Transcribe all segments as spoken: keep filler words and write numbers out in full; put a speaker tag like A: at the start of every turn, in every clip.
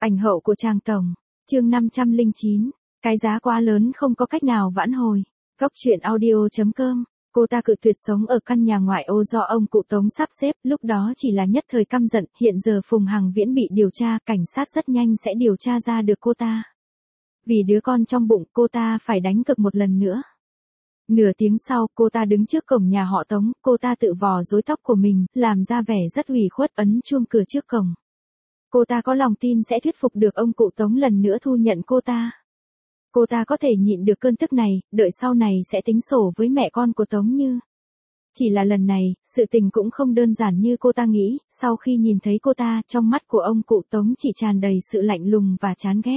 A: Ảnh hậu của Tràng Tổng. Chương năm trăm lẻ chín. Cái giá quá lớn không có cách nào vãn hồi. Góc truyện audio chấm com. Cô ta cự tuyệt sống ở căn nhà ngoại ô do ông cụ Tống sắp xếp, lúc đó chỉ là nhất thời căm giận, hiện giờ Phùng Hằng Viễn bị điều tra, cảnh sát rất nhanh sẽ điều tra ra được cô ta. Vì đứa con trong bụng, cô ta phải đánh cược một lần nữa. Nửa tiếng sau, cô ta đứng trước cổng nhà họ Tống, cô ta tự vò rối tóc của mình, làm ra vẻ rất ủy khuất, ấn chuông cửa trước cổng. Cô ta có lòng tin sẽ thuyết phục được ông cụ Tống lần nữa thu nhận cô ta. Cô ta có thể nhịn được cơn tức này, đợi sau này sẽ tính sổ với mẹ con của Tống Như. Chỉ là lần này, sự tình cũng không đơn giản như cô ta nghĩ, sau khi nhìn thấy cô ta, trong mắt của ông cụ Tống chỉ tràn đầy sự lạnh lùng và chán ghét.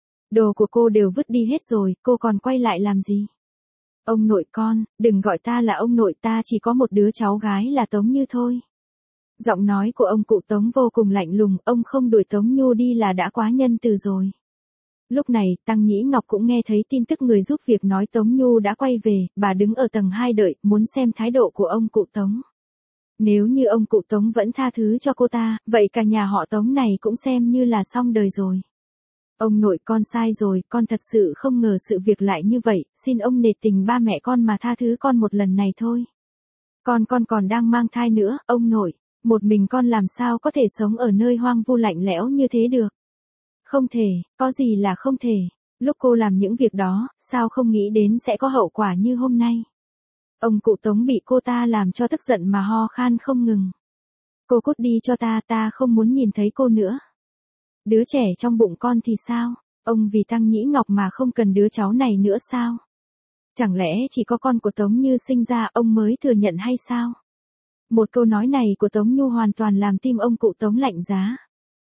A: Đồ của cô đều vứt đi hết rồi, cô còn quay lại làm gì? Ông nội con, đừng gọi ta là ông nội, ta chỉ có một đứa cháu gái là Tống Như thôi. Giọng nói của ông cụ Tống vô cùng lạnh lùng, ông không đuổi Tống Nhu đi là đã quá nhân từ rồi. Lúc này, Tăng Nhĩ Ngọc cũng nghe thấy tin tức người giúp việc nói Tống Nhu đã quay về, bà đứng ở tầng hai đợi, muốn xem thái độ của ông cụ Tống. Nếu như ông cụ Tống vẫn tha thứ cho cô ta, vậy cả nhà họ Tống này cũng xem như là xong đời rồi. Ông nội con sai rồi, con thật sự không ngờ sự việc lại như vậy, xin ông nể tình ba mẹ con mà tha thứ con một lần này thôi. Con con còn đang mang thai nữa, ông nội, một mình con làm sao có thể sống ở nơi hoang vu lạnh lẽo như thế được. Không thể, có gì là không thể, lúc cô làm những việc đó, sao không nghĩ đến sẽ có hậu quả như hôm nay. Ông cụ Tống bị cô ta làm cho tức giận mà ho khan không ngừng. Cô cút đi cho ta, ta không muốn nhìn thấy cô nữa. Đứa trẻ trong bụng con thì sao, ông vì Tăng Nhĩ Ngọc mà không cần đứa cháu này nữa sao? Chẳng lẽ chỉ có con của Tống Như sinh ra ông mới thừa nhận hay sao? Một câu nói này của Tống Nhu hoàn toàn làm tim ông cụ Tống lạnh giá.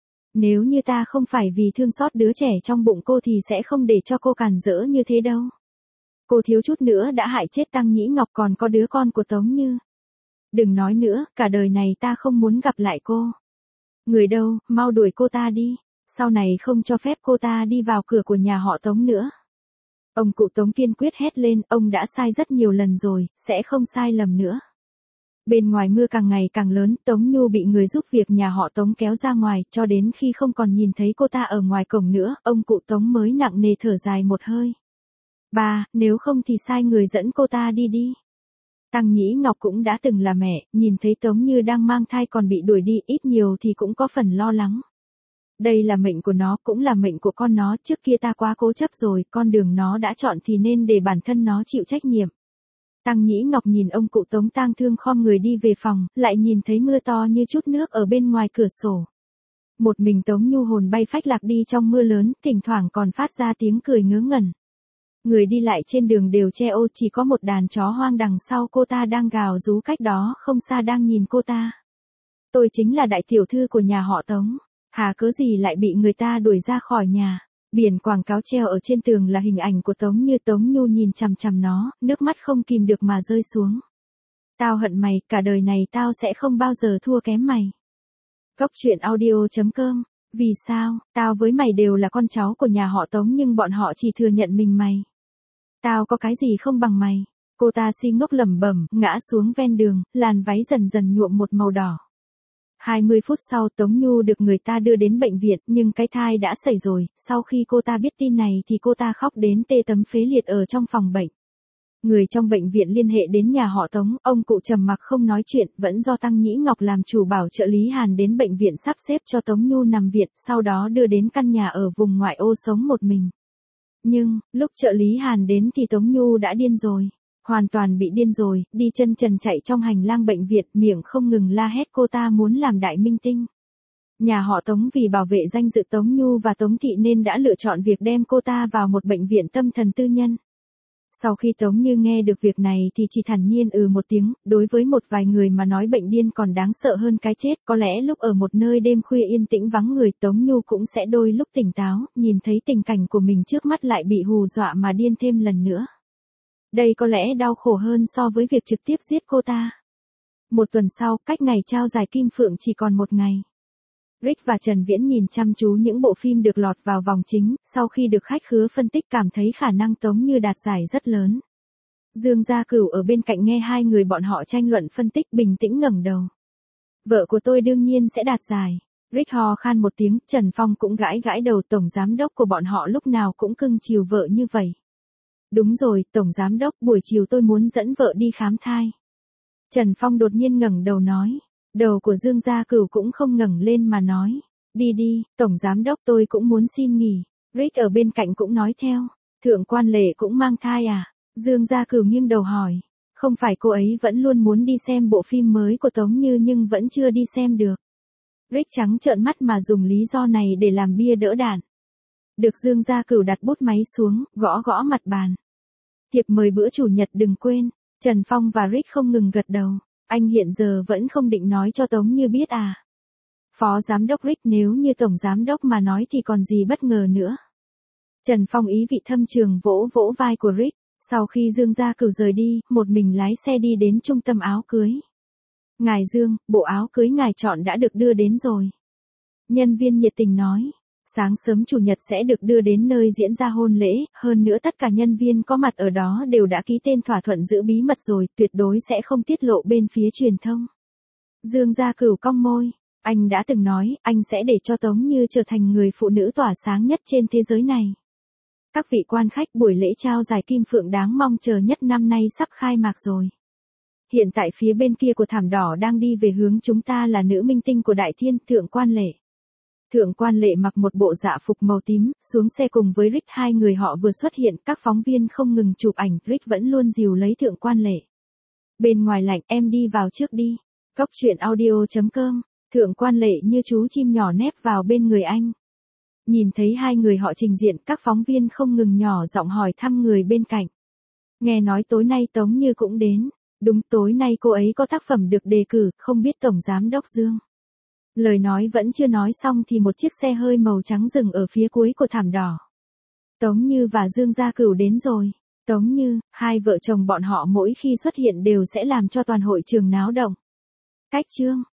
A: Nếu như ta không phải vì thương xót đứa trẻ trong bụng cô thì sẽ không để cho cô cản rỡ như thế đâu. Cô thiếu chút nữa đã hại chết Tăng Nhĩ Ngọc còn có đứa con của Tống Như. Đừng nói nữa, cả đời này ta không muốn gặp lại cô. Người đâu, mau đuổi cô ta đi. Sau này không cho phép cô ta đi vào cửa của nhà họ Tống nữa. Ông cụ Tống kiên quyết hét lên, ông đã sai rất nhiều lần rồi, sẽ không sai lầm nữa. Bên ngoài mưa càng ngày càng lớn, Tống Nhu bị người giúp việc nhà họ Tống kéo ra ngoài, cho đến khi không còn nhìn thấy cô ta ở ngoài cổng nữa, ông cụ Tống mới nặng nề thở dài một hơi. Ba, nếu không thì sai người dẫn cô ta đi đi. Tăng Nhĩ Ngọc cũng đã từng là mẹ, nhìn thấy Tống Như đang mang thai còn bị đuổi đi, ít nhiều thì cũng có phần lo lắng. Đây là mệnh của nó, cũng là mệnh của con nó, trước kia ta quá cố chấp rồi, con đường nó đã chọn thì nên để bản thân nó chịu trách nhiệm. Tăng Nhĩ Ngọc nhìn ông cụ Tống tang thương khom người đi về phòng, lại nhìn thấy mưa to như chút nước ở bên ngoài cửa sổ. Một mình Tống Nhu hồn bay phách lạc đi trong mưa lớn, thỉnh thoảng còn phát ra tiếng cười ngớ ngẩn. Người đi lại trên đường đều che ô, chỉ có một đàn chó hoang đằng sau cô ta đang gào rú cách đó không xa đang nhìn cô ta. Tôi chính là đại tiểu thư của nhà họ Tống. Hà cớ gì lại bị người ta đuổi ra khỏi nhà. Biển quảng cáo treo ở trên tường là hình ảnh của Tống Như. Tống Nhu nhìn chằm chằm nó, nước mắt không kìm được mà rơi xuống. Tao hận mày, cả đời này tao sẽ không bao giờ thua kém mày. Góc truyện audio chấm com. Vì sao, tao với mày đều là con cháu của nhà họ Tống nhưng bọn họ chỉ thừa nhận mình mày. Tao có cái gì không bằng mày. Cô ta si ngốc lẩm bẩm, ngã xuống ven đường, làn váy dần dần nhuộm một màu đỏ. hai mươi phút sau Tống Nhu được người ta đưa đến bệnh viện, nhưng cái thai đã xảy rồi, sau khi cô ta biết tin này thì cô ta khóc đến tê tấm phế liệt ở trong phòng bệnh. Người trong bệnh viện liên hệ đến nhà họ Tống, ông cụ trầm mặc không nói chuyện, vẫn do Tăng Nhĩ Ngọc làm chủ bảo trợ Lý Hàn đến bệnh viện sắp xếp cho Tống Nhu nằm viện, sau đó đưa đến căn nhà ở vùng ngoại ô sống một mình. Nhưng, lúc trợ Lý Hàn đến thì Tống Nhu đã điên rồi. Hoàn toàn bị điên rồi, đi chân trần chạy trong hành lang bệnh viện, miệng không ngừng la hét cô ta muốn làm đại minh tinh. Nhà họ Tống vì bảo vệ danh dự Tống Nhu và Tống Thị nên đã lựa chọn việc đem cô ta vào một bệnh viện tâm thần tư nhân. Sau khi Tống Như nghe được việc này thì chỉ thản nhiên ừ một tiếng, đối với một vài người mà nói bệnh điên còn đáng sợ hơn cái chết, có lẽ lúc ở một nơi đêm khuya yên tĩnh vắng người Tống Nhu cũng sẽ đôi lúc tỉnh táo, nhìn thấy tình cảnh của mình trước mắt lại bị hù dọa mà điên thêm lần nữa. Đây có lẽ đau khổ hơn so với việc trực tiếp giết cô ta. Một tuần sau, cách ngày trao giải Kim Phượng chỉ còn một ngày. Rick và Trần Viễn nhìn chăm chú những bộ phim được lọt vào vòng chính, sau khi được khách khứa phân tích cảm thấy khả năng Tống Như đạt giải rất lớn. Dương Gia Cửu ở bên cạnh nghe hai người bọn họ tranh luận phân tích bình tĩnh ngẩng đầu. Vợ của tôi đương nhiên sẽ đạt giải. Rick ho khan một tiếng, Trần Phong cũng gãi gãi đầu, tổng giám đốc của bọn họ lúc nào cũng cưng chiều vợ như vậy. Đúng rồi, tổng giám đốc, buổi chiều tôi muốn dẫn vợ đi khám thai. Trần Phong đột nhiên ngẩng đầu nói. Đầu của Dương Gia Cửu cũng không ngẩng lên mà nói. Đi đi, tổng giám đốc, tôi cũng muốn xin nghỉ. Rick ở bên cạnh cũng nói theo. Thượng quan Lệ cũng mang thai à? Dương Gia Cửu nghiêng đầu hỏi. Không phải cô ấy vẫn luôn muốn đi xem bộ phim mới của Tống Như nhưng vẫn chưa đi xem được. Rick trắng trợn mắt mà dùng lý do này để làm bia đỡ đạn. Được Dương Gia Cửu đặt bút máy xuống, gõ gõ mặt bàn. Thiệp mời bữa chủ nhật đừng quên. Trần Phong và Rick không ngừng gật đầu. Anh hiện giờ vẫn không định nói cho Tống Như biết à? Phó giám đốc Rick, nếu như tổng giám đốc mà nói thì còn gì bất ngờ nữa. Trần Phong ý vị thâm trường vỗ vỗ vai của Rick. Sau khi Dương Gia Cửu rời đi, một mình lái xe đi đến trung tâm áo cưới. Ngài Dương, bộ áo cưới ngài chọn đã được đưa đến rồi. Nhân viên nhiệt tình nói. Sáng sớm chủ nhật sẽ được đưa đến nơi diễn ra hôn lễ, hơn nữa tất cả nhân viên có mặt ở đó đều đã ký tên thỏa thuận giữ bí mật rồi, tuyệt đối sẽ không tiết lộ bên phía truyền thông. Dương Gia Cửu cong môi, anh đã từng nói, anh sẽ để cho Tống Như trở thành người phụ nữ tỏa sáng nhất trên thế giới này. Các vị quan khách, buổi lễ trao giải Kim Phượng đáng mong chờ nhất năm nay sắp khai mạc rồi. Hiện tại phía bên kia của thảm đỏ đang đi về hướng chúng ta là nữ minh tinh của Đại Thiên, Thượng quan Lệ. Thượng quan Lệ mặc một bộ dạ phục màu tím, xuống xe cùng với Rick, hai người họ vừa xuất hiện, các phóng viên không ngừng chụp ảnh, Rick vẫn luôn dìu lấy Thượng quan Lệ. Bên ngoài lạnh, em đi vào trước đi. Cốc truyện audio chấm com, Thượng quan Lệ như chú chim nhỏ nép vào bên người anh. Nhìn thấy hai người họ trình diện, các phóng viên không ngừng nhỏ giọng hỏi thăm người bên cạnh. Nghe nói tối nay Tống Như cũng đến. Đúng, tối nay cô ấy có tác phẩm được đề cử, không biết tổng giám đốc Dương. Lời nói vẫn chưa nói xong thì một chiếc xe hơi màu trắng dừng ở phía cuối của thảm đỏ. Tống Như và Dương Gia Cửu đến rồi. Tống Như, hai vợ chồng bọn họ mỗi khi xuất hiện đều sẽ làm cho toàn hội trường náo động. Cách chương